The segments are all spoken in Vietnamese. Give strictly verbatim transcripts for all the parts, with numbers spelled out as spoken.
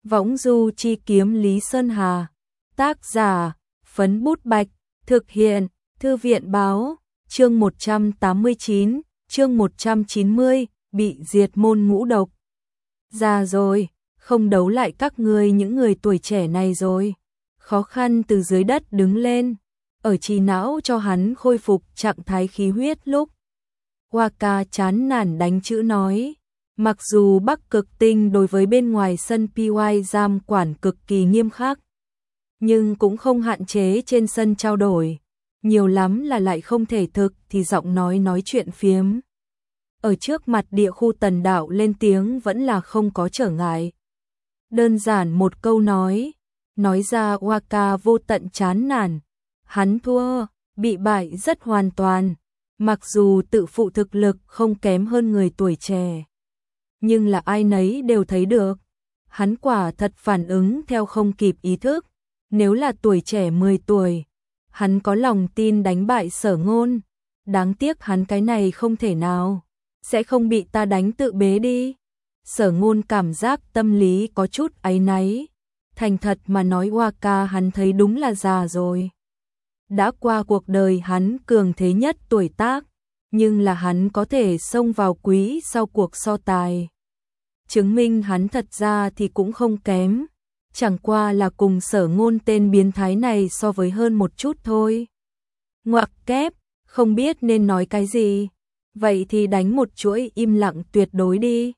Võng du chi kiếm Lý Sơn Hà. Tác giả, Phấn Bút Bạch. Thực hiện, Thư viện báo. Chương một trăm tám mươi chín, chương một trăm chín mươi, bị diệt môn ngũ độc. Già rồi, không đấu lại các ngươi những người tuổi trẻ này rồi. Khó khăn từ dưới đất đứng lên, ở trí não cho hắn khôi phục trạng thái khí huyết lúc. Waka chán nản đánh chữ nói, mặc dù Bắc Cực Tinh đối với bên ngoài sân pê i giam quản cực kỳ nghiêm khắc, nhưng cũng không hạn chế trên sân trao đổi, nhiều lắm là lại không thể thực thì giọng nói nói chuyện phiếm. Ở trước mặt địa khu Tần Đạo lên tiếng vẫn là không có trở ngại. Đơn giản một câu nói, nói ra Waka vô tận chán nản, hắn thua, bị bại rất hoàn toàn, mặc dù tự phụ thực lực không kém hơn người tuổi trẻ. Nhưng là ai nấy đều thấy được, hắn quả thật phản ứng theo không kịp ý thức, nếu là tuổi trẻ mười tuổi, hắn có lòng tin đánh bại Sở Ngôn, đáng tiếc hắn cái này không thể nào, sẽ không bị ta đánh tự bế đi. Sở Ngôn cảm giác tâm lý có chút áy náy, thành thật mà nói Waka hắn thấy đúng là già rồi. Đã qua cuộc đời hắn cường thế nhất tuổi tác, nhưng là hắn có thể xông vào quý sau cuộc so tài. Chứng minh hắn thật ra thì cũng không kém, chẳng qua là cùng Sở Ngôn tên biến thái này so với hơn một chút thôi. Ngoặc kép, không biết nên nói cái gì, vậy thì đánh một chuỗi im lặng tuyệt đối đi.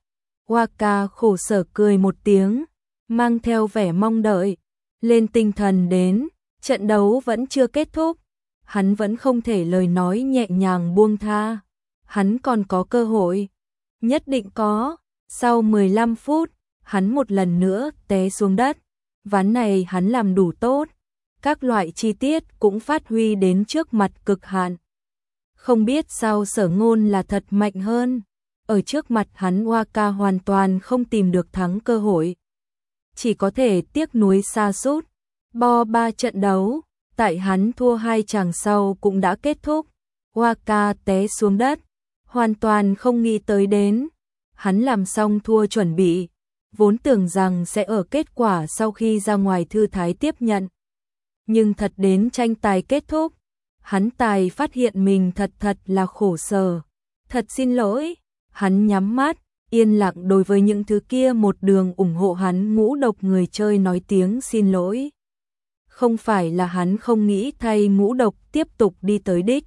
Waka khổ sở cười một tiếng, mang theo vẻ mong đợi, lên tinh thần đến, trận đấu vẫn chưa kết thúc, hắn vẫn không thể lời nói nhẹ nhàng buông tha, hắn còn có cơ hội, nhất định có. Sau mười lăm phút, hắn một lần nữa té xuống đất, ván này hắn làm đủ tốt, các loại chi tiết cũng phát huy đến trước mặt cực hạn. Không biết sao Sở Ngôn là thật mạnh hơn, ở trước mặt hắn Waka hoàn toàn không tìm được thắng cơ hội. Chỉ có thể tiếc nuối sa sút, bo ba trận đấu, tại hắn thua hai chàng sau cũng đã kết thúc. Waka té xuống đất, hoàn toàn không nghĩ tới đến. Hắn làm xong thua chuẩn bị, vốn tưởng rằng sẽ ở kết quả sau khi ra ngoài thư thái tiếp nhận. Nhưng thật đến tranh tài kết thúc, hắn tài phát hiện mình thật thật là khổ sở. Thật xin lỗi, hắn nhắm mắt, yên lặng đối với những thứ kia một đường ủng hộ hắn ngũ độc người chơi nói tiếng xin lỗi. Không phải là hắn không nghĩ thay ngũ độc tiếp tục đi tới đích,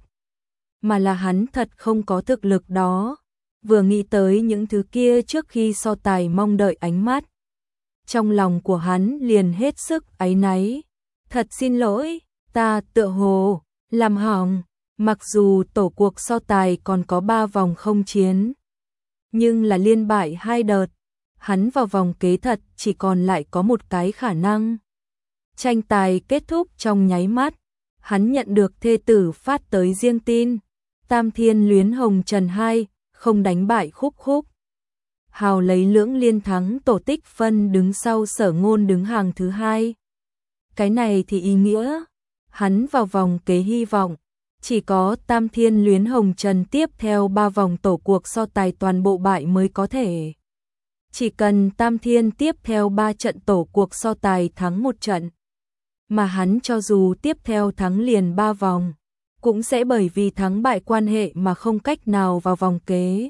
mà là hắn thật không có thực lực đó. Vừa nghĩ tới những thứ kia trước khi so tài mong đợi ánh mắt, trong lòng của hắn liền hết sức áy náy. Thật xin lỗi, ta tựa hồ làm hỏng, mặc dù tổ cuộc so tài còn có ba vòng không chiến, nhưng là liên bại hai đợt, hắn vào vòng kế thật chỉ còn lại có một cái khả năng. Tranh tài kết thúc trong nháy mắt, hắn nhận được thê tử phát tới riêng tin, Tam Thiên Luyến Hồng Trần hai không đánh bại Khúc Khúc. Hào lấy lưỡng liên thắng tổ tích phân đứng sau Sở Ngôn đứng hàng thứ hai. Cái này thì ý nghĩa, hắn vào vòng kế hy vọng, chỉ có Tam Thiên Luyến Hồng Trần tiếp theo ba vòng tổ cuộc so tài toàn bộ bại mới có thể. Chỉ cần Tam Thiên tiếp theo ba trận tổ cuộc so tài thắng một trận, mà hắn cho dù tiếp theo thắng liền ba vòng, cũng sẽ bởi vì thắng bại quan hệ mà không cách nào vào vòng kế.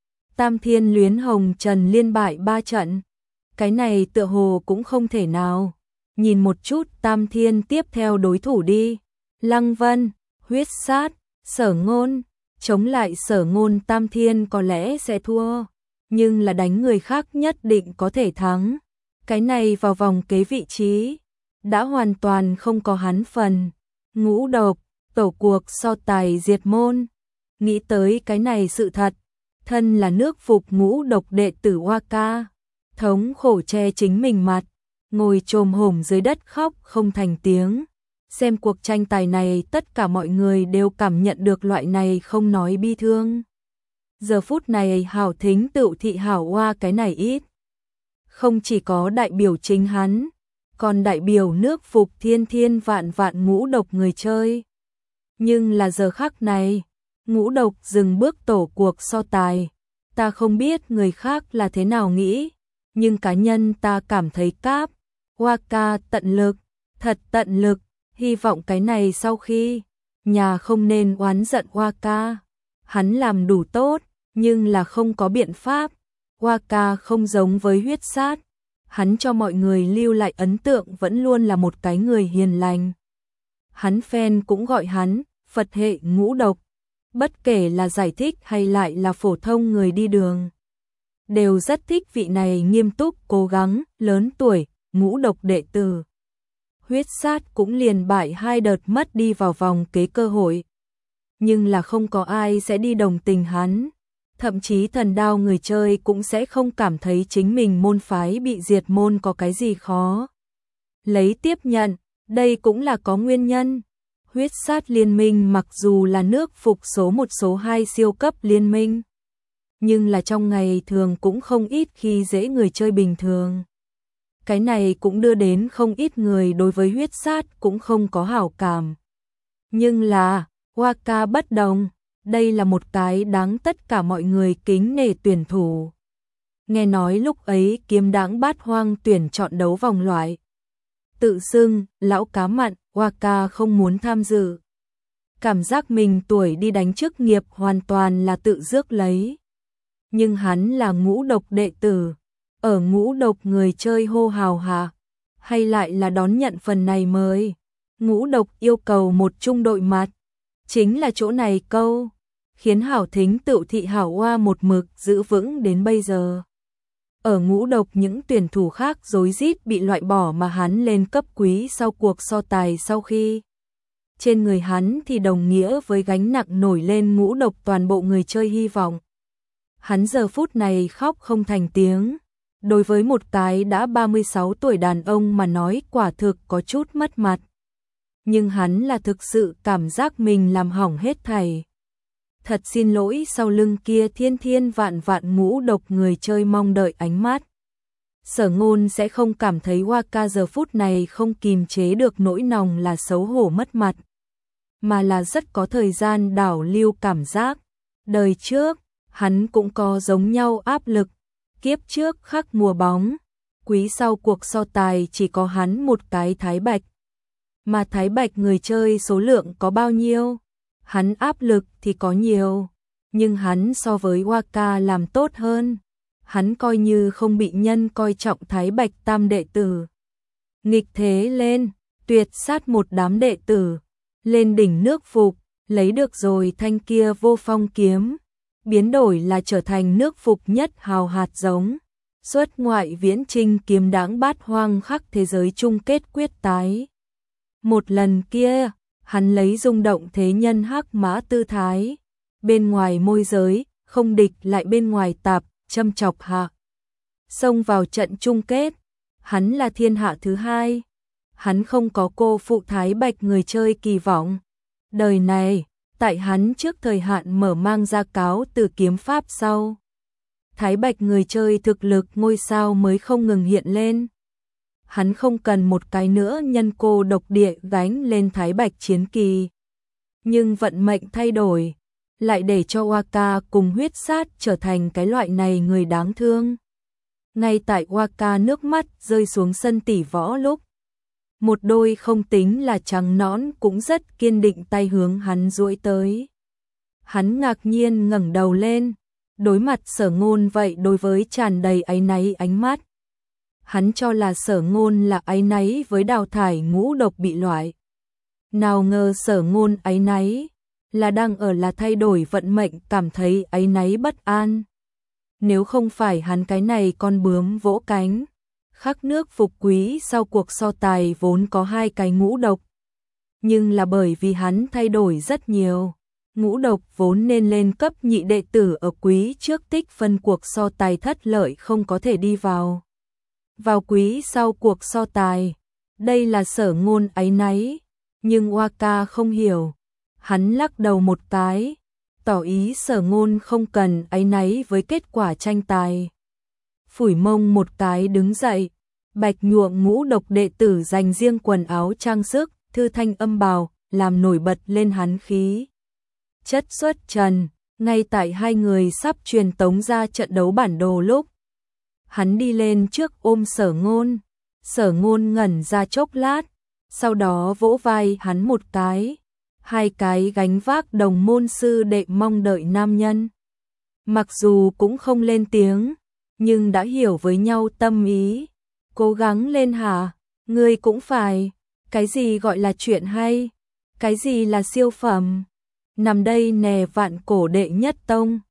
Tam Thiên Luyến Hồng Trần liên bại ba trận, cái này tựa hồ cũng không thể nào. Nhìn một chút Tam Thiên tiếp theo đối thủ đi, Lăng Vân, Huyết Sát, Sở Ngôn, chống lại Sở Ngôn Tam Thiên có lẽ sẽ thua, nhưng là đánh người khác nhất định có thể thắng. Cái này vào vòng kế vị trí, đã hoàn toàn không có hắn phần. Ngũ độc, tổ cuộc so tài diệt môn. Nghĩ tới cái này sự thật, thân là nước phục ngũ độc đệ tử Waka, thống khổ che chính mình mặt, ngồi chồm hổm dưới đất khóc không thành tiếng. Xem cuộc tranh tài này tất cả mọi người đều cảm nhận được loại này không nói bi thương. Giờ phút này hảo thính tựu thị hảo hoa cái này ít. Không chỉ có đại biểu chính hắn, còn đại biểu nước phục thiên thiên vạn vạn ngũ độc người chơi. Nhưng là giờ khắc này, ngũ độc dừng bước tổ cuộc so tài, ta không biết người khác là thế nào nghĩ, nhưng cá nhân ta cảm thấy Cáp Hoa Ca tận lực, thật tận lực, hy vọng cái này sau khi nhà không nên oán giận Hoa Ca. Hắn làm đủ tốt, nhưng là không có biện pháp. Hoa Ca không giống với Huyết Sát, hắn cho mọi người lưu lại ấn tượng vẫn luôn là một cái người hiền lành. Hắn fan cũng gọi hắn Phật hệ ngũ độc, bất kể là giải thích hay lại là phổ thông người đi đường, đều rất thích vị này nghiêm túc cố gắng, lớn tuổi, ngũ độc đệ tử. Huyết Sát cũng liền bại hai đợt mất đi vào vòng kế cơ hội, nhưng là không có ai sẽ đi đồng tình hắn. Thậm chí Thần Đao người chơi cũng sẽ không cảm thấy chính mình môn phái bị diệt môn có cái gì khó lấy tiếp nhận, đây cũng là có nguyên nhân. Huyết Sát liên minh mặc dù là nước phục số một số hai siêu cấp liên minh, nhưng là trong ngày thường cũng không ít khi dễ người chơi bình thường. Cái này cũng đưa đến không ít người đối với Huyết Sát cũng không có hảo cảm. Nhưng là, Hoa Ca bất đồng, đây là một cái đáng tất cả mọi người kính nể tuyển thủ. Nghe nói lúc ấy Kiếm Đãng Bát Hoang tuyển chọn đấu vòng loại, tự xưng lão cá mặn, Hoa Ca không muốn tham dự. Cảm giác mình tuổi đi đánh chức nghiệp hoàn toàn là tự rước lấy. Nhưng hắn là ngũ độc đệ tử, ở ngũ độc người chơi hô hào hạ, hay lại là đón nhận phần này mời. Ngũ độc yêu cầu một trung đội mặt, chính là chỗ này câu, khiến Hảo Thính Tựu thị Hảo Hoa một mực giữ vững đến bây giờ. Ở ngũ độc những tuyển thủ khác rối rít bị loại bỏ mà hắn lên cấp quý sau cuộc so tài sau khi. Trên người hắn thì đồng nghĩa với gánh nặng nổi lên ngũ độc toàn bộ người chơi hy vọng. Hắn giờ phút này khóc không thành tiếng. Đối với một cái đã ba mươi sáu tuổi đàn ông mà nói quả thực có chút mất mặt. Nhưng hắn là thực sự cảm giác mình làm hỏng hết thảy. Thật xin lỗi sau lưng kia thiên thiên vạn vạn ngũ độc người chơi mong đợi ánh mắt. Sở Ngôn sẽ không cảm thấy Hoa Ca giờ phút này không kìm chế được nỗi lòng là xấu hổ mất mặt, mà là rất có thời gian đảo lưu cảm giác. Đời trước, hắn cũng có giống nhau áp lực. Kiếp trước khắc mùa bóng, quý sau cuộc so tài chỉ có hắn một cái Thái Bạch. Mà Thái Bạch người chơi số lượng có bao nhiêu? Hắn áp lực thì có nhiều, nhưng hắn so với Hoa Ca làm tốt hơn. Hắn coi như không bị nhân coi trọng Thái Bạch tam đệ tử. Nghịch thế lên, tuyệt sát một đám đệ tử, lên đỉnh nước phục, lấy được rồi thanh kia vô phong kiếm. Biến đổi là trở thành nước phục nhất hào hạt giống. Xuất ngoại viễn trinh Kiếm Đãng Bát Hoang khắc thế giới chung kết quyết tái. Một lần kia, hắn lấy rung động thế nhân hắc mã tư thái. Bên ngoài môi giới, không địch lại bên ngoài tạp, châm chọc hạ. Xông vào trận chung kết, hắn là thiên hạ thứ hai. Hắn không có cô phụ Thái Bạch người chơi kỳ vọng. Đời này, tại hắn trước thời hạn mở mang ra cáo từ kiếm pháp sau, Thái Bạch người chơi thực lực ngôi sao mới không ngừng hiện lên. Hắn không cần một cái nữa nhân cô độc địa gánh lên Thái Bạch chiến kỳ. Nhưng vận mệnh thay đổi, lại để cho Hoa Ca cùng Huyết Sát trở thành cái loại này người đáng thương. Ngay tại Hoa Ca nước mắt rơi xuống sân tỷ võ lúc, một đôi không tính là trắng nõn cũng rất kiên định tay hướng hắn duỗi tới. Hắn ngạc nhiên ngẩng đầu lên, đối mặt Sở Ngôn vậy đối với tràn đầy áy náy ánh mắt. Hắn cho là Sở Ngôn là áy náy với đào thải ngũ độc bị loại. Nào ngờ Sở Ngôn áy náy là đang ở là thay đổi vận mệnh, cảm thấy áy náy bất an. Nếu không phải hắn cái này con bướm vỗ cánh, khắc nước phục quý sau cuộc so tài vốn có hai cái ngũ độc. Nhưng là bởi vì hắn thay đổi rất nhiều. Ngũ độc vốn nên lên cấp nhị đệ tử ở quý trước tích phân cuộc so tài thất lợi không có thể đi vào. Vào quý sau cuộc so tài. Đây là Sở Ngôn áy náy. Nhưng Hoa Ca không hiểu. Hắn lắc đầu một cái, tỏ ý Sở Ngôn không cần áy náy với kết quả tranh tài. Phủi mông một cái đứng dậy, bạch nhuộm ngũ độc đệ tử dành riêng quần áo trang sức, thư thanh âm bào, làm nổi bật lên hắn khí. Chất xuất trần, ngay tại hai người sắp truyền tống ra trận đấu bản đồ lúc. Hắn đi lên trước ôm Sở Ngôn, Sở Ngôn ngẩn ra chốc lát, sau đó vỗ vai hắn một cái, hai cái gánh vác đồng môn sư đệ mong đợi nam nhân. Mặc dù cũng không lên tiếng, nhưng đã hiểu với nhau tâm ý. Cố gắng lên hả? Ngươi cũng phải. Cái gì gọi là chuyện hay? Cái gì là siêu phẩm? Nằm đây nè vạn cổ đệ nhất tông.